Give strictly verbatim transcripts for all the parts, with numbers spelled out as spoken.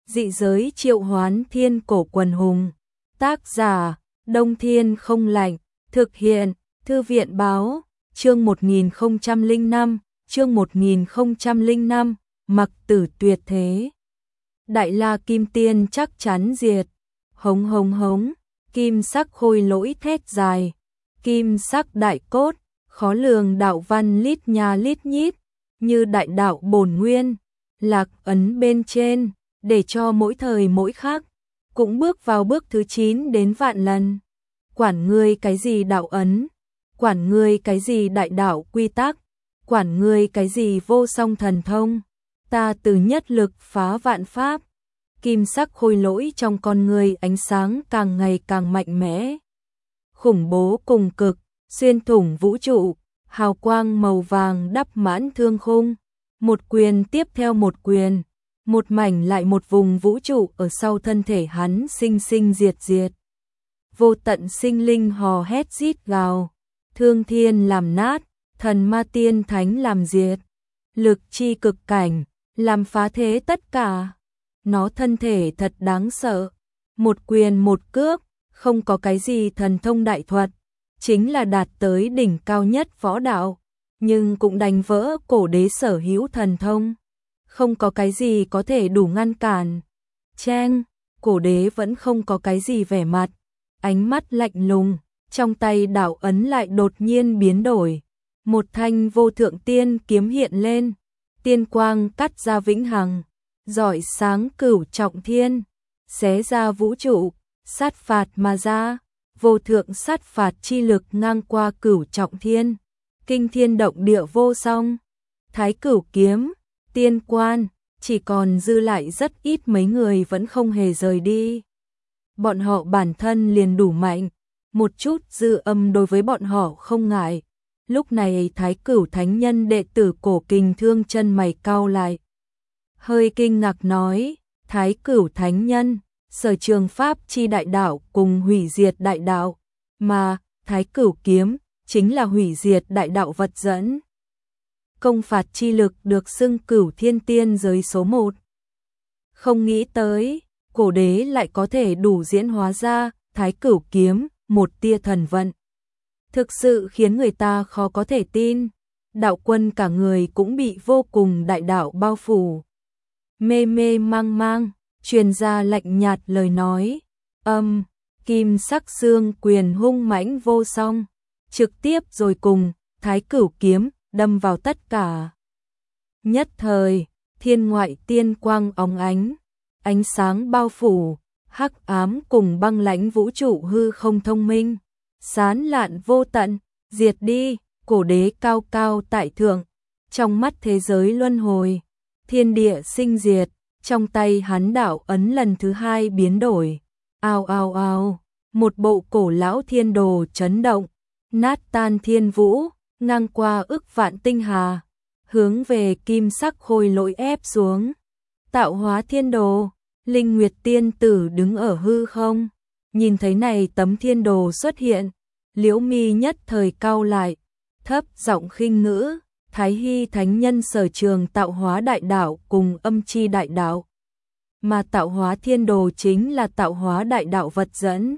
Dị giới triệu hoán thiên cổ quần hùng. Tác giả, Đông Thiên không lạnh. Thực hiện, Thư viện báo, chương một nghìn không trăm lẻ năm, chương một nghìn không trăm lẻ năm, mặc tử tuyệt thế. Đại La Kim Tiên chắc chắn diệt. Hống hống hống, kim sắc khôi lỗi thét dài. Kim sắc đại cốt, khó lường đạo văn lít nha lít nhít, như đại đạo bổn nguyên, lạc ấn bên trên, để cho mỗi thời mỗi khác, cũng bước vào bước thứ chín đến vạn lần. Quản ngươi cái gì đạo ấn, quản ngươi cái gì đại đạo quy tắc, quản ngươi cái gì vô song thần thông, ta từ nhất lực phá vạn pháp. Kim sắc khôi lỗi trong con người ánh sáng càng ngày càng mạnh mẽ, khủng bố cùng cực, xuyên thủng vũ trụ, hào quang màu vàng đắp mãn thương khung, một quyền tiếp theo một quyền, một mảnh lại một vùng vũ trụ ở sau thân thể hắn sinh sinh diệt diệt. Vô tận sinh linh hò hét rít gào, thương thiên làm nát, thần ma tiên thánh làm diệt, lực chi cực cảnh, làm phá thế tất cả. Nó thân thể thật đáng sợ, một quyền một cước, không có cái gì thần thông đại thuật, chính là đạt tới đỉnh cao nhất võ đạo, nhưng cũng đánh vỡ cổ đế sở hữu thần thông. Không có cái gì có thể đủ ngăn cản. Cheng, cổ đế vẫn không có cái gì vẻ mặt, ánh mắt lạnh lùng, trong tay đạo ấn lại đột nhiên biến đổi. Một thanh vô thượng tiên kiếm hiện lên, tiên quang cắt ra vĩnh hằng, rọi sáng cửu trọng thiên, xé ra vũ trụ, sát phạt mà ra, vô thượng sát phạt chi lực ngang qua cửu trọng thiên, kinh thiên động địa vô song. Thái Cửu kiếm, tiên quan, chỉ còn dư lại rất ít mấy người vẫn không hề rời đi. Bọn họ bản thân liền đủ mạnh, một chút dư âm đối với bọn họ không ngại. Lúc này Thái Cửu thánh nhân đệ tử Cổ Kình Thương chân mày cau lại, hơi kinh ngạc nói: Thái Cửu thánh nhân, sở trường pháp chi đại đạo cùng hủy diệt đại đạo, mà Thái Cửu kiếm chính là hủy diệt đại đạo vật dẫn. Công phạt chi lực được xưng Cửu thiên tiên giới số một. Không nghĩ tới, cổ đế lại có thể đủ diễn hóa ra Thái Cửu kiếm, một tia thần vận. Thực sự khiến người ta khó có thể tin. Đạo quân cả người cũng bị vô cùng đại đạo bao phủ. Mê mê mang mang, truyền ra lạnh nhạt lời nói. Âm, kim sắc xương quyền hung mãnh vô song, trực tiếp rồi cùng Thái Cửu kiếm đâm vào tất cả. Nhất thời, thiên ngoại tiên quang óng ánh, ánh sáng bao phủ, hắc ám cùng băng lãnh vũ trụ hư không thông minh, sán lạn vô tận, diệt đi. Cổ đế cao cao tại thượng, trong mắt thế giới luân hồi, thiên địa sinh diệt, trong tay hắn đạo ấn lần thứ hai biến đổi. Ao ao ao, một bộ cổ lão thiên đồ chấn động, nát tan thiên vũ, ngang qua ức vạn tinh hà, hướng về kim sắc khôi lỗi ép xuống. Tạo hóa thiên đồ, Linh Nguyệt tiên tử đứng ở hư không, nhìn thấy này tấm thiên đồ xuất hiện, liễu mi nhất thời cau lại, thấp giọng khinh ngữ: Thái Hy thánh nhân sở trường tạo hóa đại đạo cùng âm chi đại đạo, mà tạo hóa thiên đồ chính là tạo hóa đại đạo vật dẫn,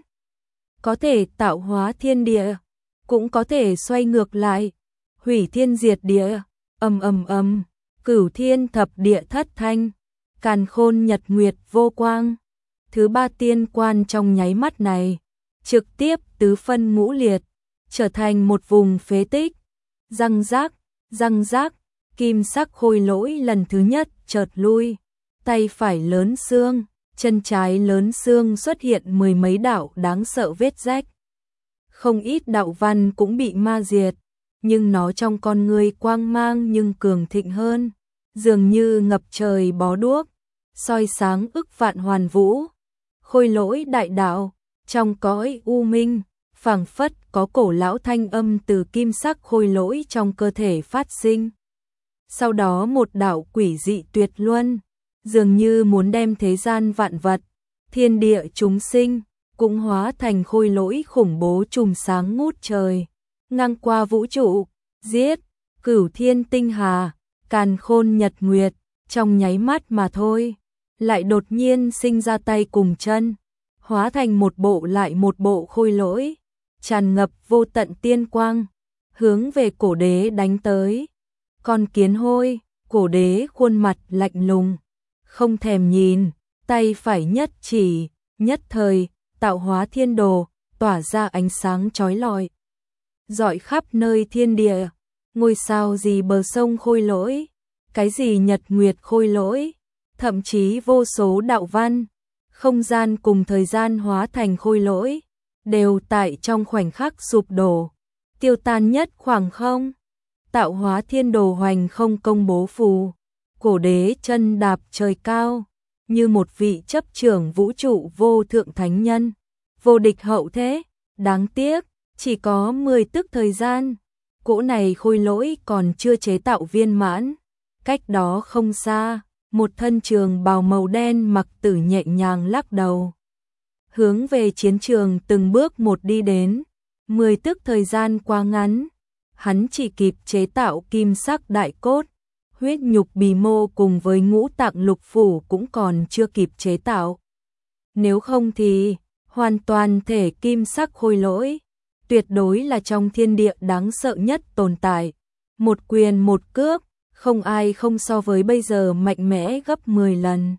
có thể tạo hóa thiên địa, cũng có thể xoay ngược lại, hủy thiên diệt địa. Ầm ầm ầm, cửu thiên thập địa thất thanh, càn khôn nhật nguyệt vô quang. Thứ ba tiên quan trong nháy mắt này, trực tiếp tứ phân ngũ liệt, trở thành một vùng phế tích. Răng rác, răng rác, kim sắc khôi lỗi lần thứ nhất chợt lui, tay phải lớn xương, chân trái lớn xương xuất hiện mười mấy đạo đáng sợ vết rách. Không ít đạo văn cũng bị ma diệt, nhưng nó trong con người quang mang nhưng cường thịnh hơn, dường như ngập trời bó đuốc, soi sáng ức vạn hoàn vũ. Khôi lỗi đại đạo, trong cõi u minh, phảng phất có cổ lão thanh âm từ kim sắc khôi lỗi trong cơ thể phát sinh. Sau đó một đạo quỷ dị tuyệt luân, dường như muốn đem thế gian vạn vật, thiên địa chúng sinh, cũng hóa thành khôi lỗi khủng bố trùm sáng ngút trời, ngang qua vũ trụ, giết, cửu thiên tinh hà, càn khôn nhật nguyệt, trong nháy mắt mà thôi. lại đột nhiên sinh ra tay cùng chân, hóa thành một bộ lại một bộ khôi lỗi, tràn ngập vô tận tiên quang, hướng về cổ đế đánh tới. Con kiến hôi, cổ đế khuôn mặt lạnh lùng, không thèm nhìn, tay phải nhất chỉ, nhất thời, tạo hóa thiên đồ, tỏa ra ánh sáng chói lọi, rọi khắp nơi thiên địa, ngôi sao gì bờ sông khôi lỗi, cái gì nhật nguyệt khôi lỗi, thậm chí vô số đạo văn, không gian cùng thời gian hóa thành khôi lỗi, đều tại trong khoảnh khắc sụp đổ, tiêu tan nhất khoảng không. Tạo hóa thiên đồ hoành không công bố phù, cổ đế chân đạp trời cao, như một vị chấp trưởng vũ trụ vô thượng thánh nhân, vô địch hậu thế, đáng tiếc, chỉ có mười tức thời gian, cỗ này khôi lỗi còn chưa chế tạo viên mãn, cách đó không xa, một thân trường bào màu đen mặc tử nhẹ nhàng lắc đầu. Hướng về chiến trường từng bước một đi đến, mười tức thời gian quá ngắn, hắn chỉ kịp chế tạo kim sắc đại cốt, huyết nhục bì mô cùng với ngũ tạng lục phủ cũng còn chưa kịp chế tạo. Nếu không thì, hoàn toàn thể kim sắc khôi lỗi, tuyệt đối là trong thiên địa đáng sợ nhất tồn tại. Một quyền một cước, không ai không so với bây giờ mạnh mẽ gấp mười lần.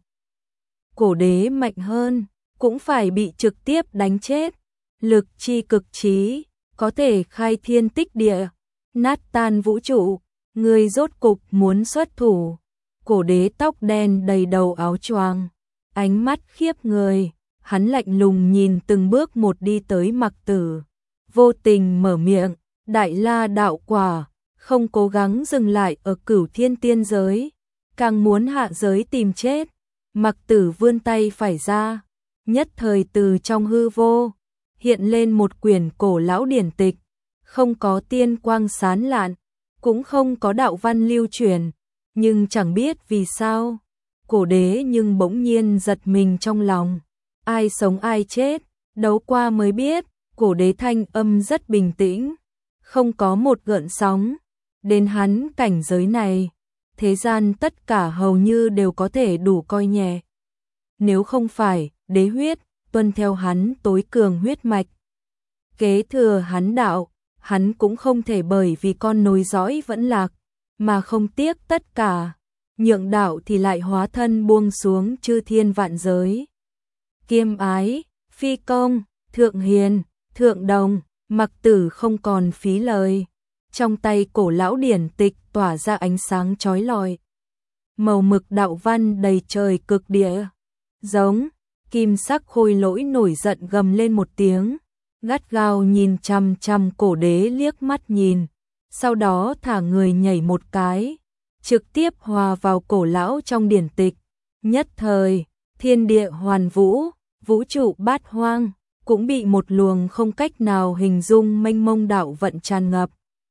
Cổ đế mạnh hơn, cũng phải bị trực tiếp đánh chết. Lực chi cực trí, có thể khai thiên tích địa, nát tan vũ trụ, người rốt cục muốn xuất thủ. Cổ đế tóc đen đầy đầu áo choàng, ánh mắt khiếp người, hắn lạnh lùng nhìn từng bước một đi tới Mặc Tử, vô tình mở miệng, đại la đạo quả, không cố gắng dừng lại ở cửu thiên tiên giới, càng muốn hạ giới tìm chết. Mặc Tử vươn tay phải ra, nhất thời từ trong hư vô, hiện lên một quyển cổ lão điển tịch, không có tiên quang sán lạn, cũng không có đạo văn lưu truyền, nhưng chẳng biết vì sao, cổ đế nhưng bỗng nhiên giật mình trong lòng, ai sống ai chết, đấu qua mới biết. Cổ đế thanh âm rất bình tĩnh, không có một gợn sóng, đến hắn cảnh giới này, thế gian tất cả hầu như đều có thể đủ coi nhẹ. Nếu không phải đế huyết, tuân theo hắn tối cường huyết mạch, kế thừa hắn đạo, hắn cũng không thể bởi vì con nối dõi vẫn lạc, mà không tiếc tất cả, nhượng đạo thì lại hóa thân buông xuống chư thiên vạn giới. Kiêm ái, phi công, thượng hiền, thượng đồng, Mặc Tử không còn phí lời, trong tay cổ lão điển tịch tỏa ra ánh sáng chói lọi, màu mực đạo văn đầy trời cực địa, giống, kim sắc khôi lỗi nổi giận gầm lên một tiếng, gắt gao nhìn chằm chằm cổ đế liếc mắt nhìn, sau đó thả người nhảy một cái, trực tiếp hòa vào cổ lão trong điển tịch, nhất thời, thiên địa hoàn vũ, vũ trụ bát hoang, cũng bị một luồng không cách nào hình dung mênh mông đạo vận tràn ngập.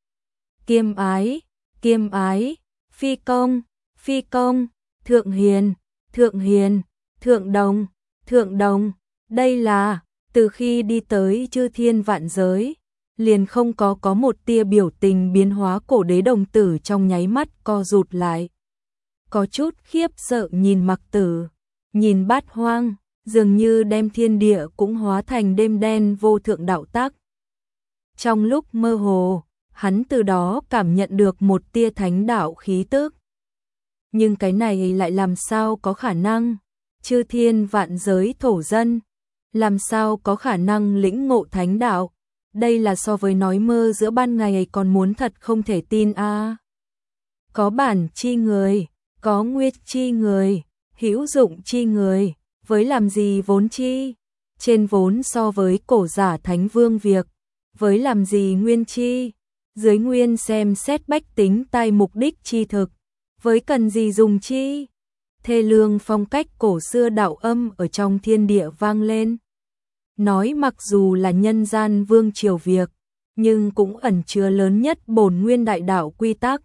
Kiêm ái, kiêm ái, phi công, phi công, thượng hiền, thượng hiền, thượng đồng, thượng đồng, đây là, từ khi đi tới chư thiên vạn giới, liền không có có một tia biểu tình biến hóa. Cổ đế đồng tử trong nháy mắt co rụt lại, có chút khiếp sợ nhìn Mặc Tử, nhìn bát hoang, dường như đem thiên địa cũng hóa thành đêm đen vô thượng đạo tác. Trong lúc mơ hồ, hắn từ đó cảm nhận được một tia thánh đạo khí tức. Nhưng cái này lại làm sao có khả năng? Chư thiên vạn giới thổ dân, làm sao có khả năng lĩnh ngộ thánh đạo? Đây là so với nói mơ giữa ban ngày còn muốn thật không thể tin a. À. Có bản chi người, có nguyệt chi người, hữu dụng chi người, với làm gì vốn chi? Trên vốn so với cổ giả thánh vương việc, với làm gì nguyên chi? Dưới nguyên xem xét bách tính tai mục đích chi thực, với cần gì dùng chi? Thê lương phong cách cổ xưa đạo âm ở trong thiên địa vang lên. Nói mặc dù là nhân gian vương triều việc, nhưng cũng ẩn chứa lớn nhất bổn nguyên đại đạo quy tắc.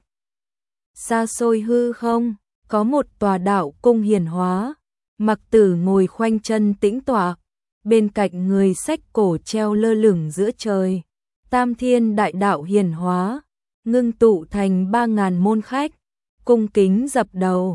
Xa xôi hư không, có một tòa đạo cung hiển hóa, Mặc Tử ngồi khoanh chân tĩnh tọa, bên cạnh người sách cổ treo lơ lửng giữa trời. Tam thiên đại đạo hiển hóa, ngưng tụ thành ba ngàn môn khách, cung kính dập đầu,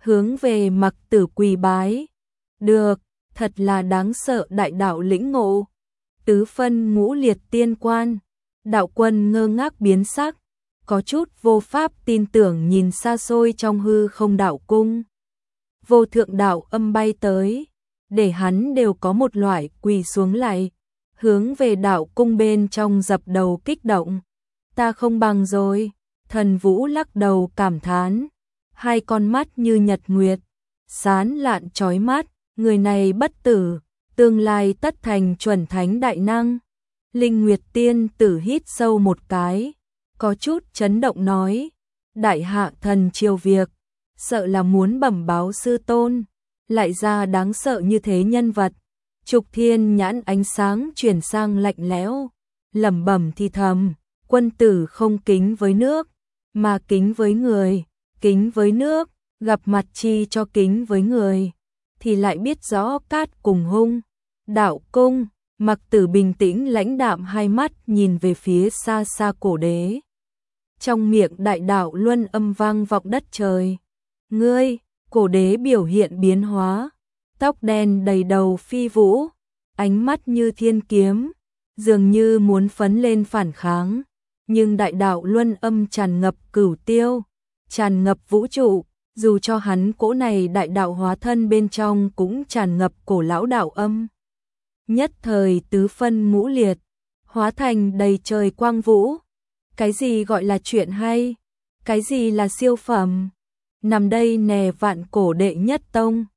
hướng về Mặc Tử quỳ bái. Được, thật là đáng sợ đại đạo lĩnh ngộ. Tứ phân ngũ liệt tiên quan, đạo quân ngơ ngác biến sắc, có chút vô pháp tin tưởng nhìn xa xôi trong hư không đạo cung. Vô thượng đạo âm bay tới, để hắn đều có một loại quỳ xuống lại, hướng về đạo cung bên trong dập đầu kích động. Ta không bằng rồi, Thần Vũ lắc đầu cảm thán, hai con mắt như nhật nguyệt, sáng lạn chói mắt, người này bất tử, tương lai tất thành chuẩn thánh đại năng. Linh Nguyệt Tiên Tử hít sâu một cái, có chút chấn động nói, đại hạ thần triều việc, sợ là muốn bẩm báo sư tôn, lại ra đáng sợ như thế nhân vật. Trục Thiên nhãn ánh sáng chuyển sang lạnh lẽo, lẩm bẩm thì thầm, quân tử không kính với nước, mà kính với người, kính với nước, gặp mặt chi cho kính với người, thì lại biết rõ cát cùng hung. Đạo cung, Mặc Tử bình tĩnh lãnh đạm hai mắt nhìn về phía xa xa cổ đế. Trong miệng đại đạo luân âm vang vọng đất trời. Ngươi, cổ đế biểu hiện biến hóa, tóc đen đầy đầu phi vũ, ánh mắt như thiên kiếm, dường như muốn phấn lên phản kháng, nhưng đại đạo luân âm tràn ngập cửu tiêu, tràn ngập vũ trụ, dù cho hắn cỗ này đại đạo hóa thân bên trong cũng tràn ngập cổ lão đạo âm. Nhất thời tứ phân ngũ liệt, hóa thành đầy trời quang vũ. Cái gì gọi là chuyện hay? Cái gì là siêu phẩm? Nằm đây nè vạn cổ đệ nhất tông.